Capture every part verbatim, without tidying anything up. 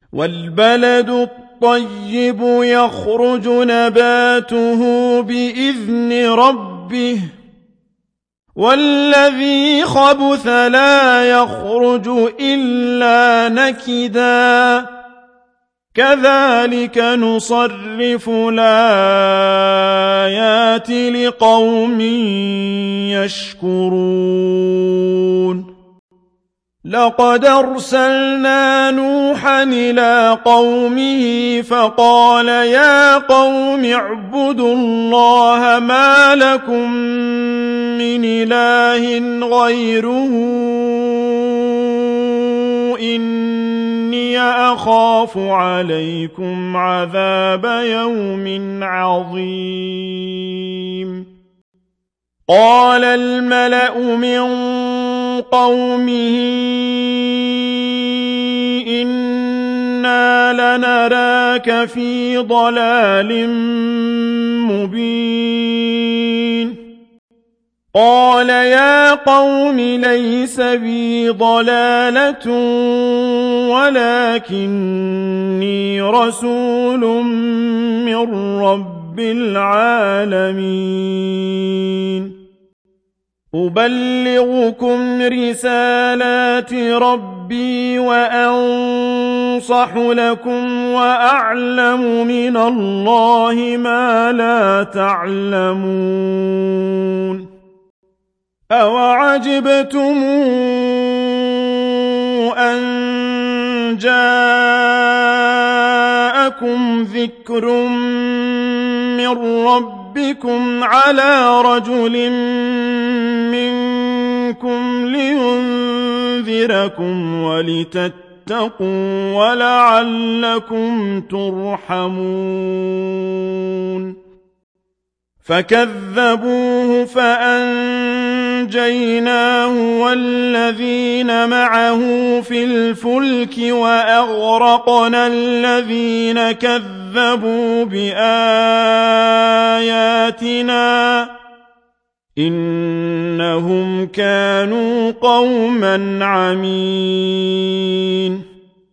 والبلد الطيب يخرج نباته بإذن ربه والذي خبث لا يخرج إلا نكدا كذلك نصرف الآيات لقوم يشكرون لقد أرسلنا نوحا إلى قومه فقال يا قوم اعبدوا الله ما لكم من إله غيره إني أخاف عليكم عذاب يوم عظيم قال الملأ من قومه إنا لنراك في ضلال مبين قال يا قوم ليس بي ضلالة ولكني رسول من رب العالمين أبلغكم رسالات ربي وأنصح لكم وأعلم من الله ما لا تعلمون أوعجبتم أن جاءكم ذكر من ربكم على رجل منكم لينذركم ولتتقوا ولعلكم ترحمون فكذبوه فأنجيناه والذين معه في الفلك وأغرقنا الذين كذبوا بآياتنا إنهم كانوا قوما عمين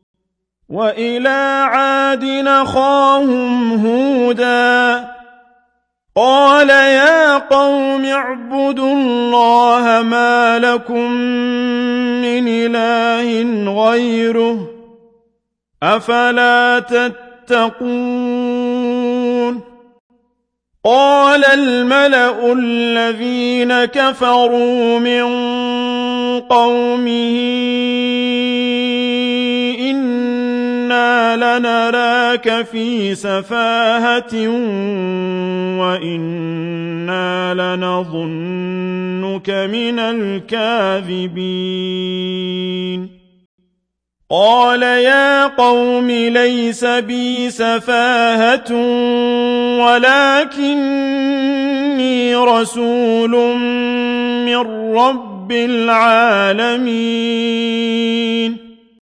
وإلى عاد أخاهم هودا قال يا قوم اعبدوا الله ما لكم من إله غيره أفلا تتقون قال الملأ الذين كفروا من قومه إنا لنراك في سفاهة وإنا لنظنك من الكاذبين قال يا قوم ليس بي سفاهة ولكني رسول من رب العالمين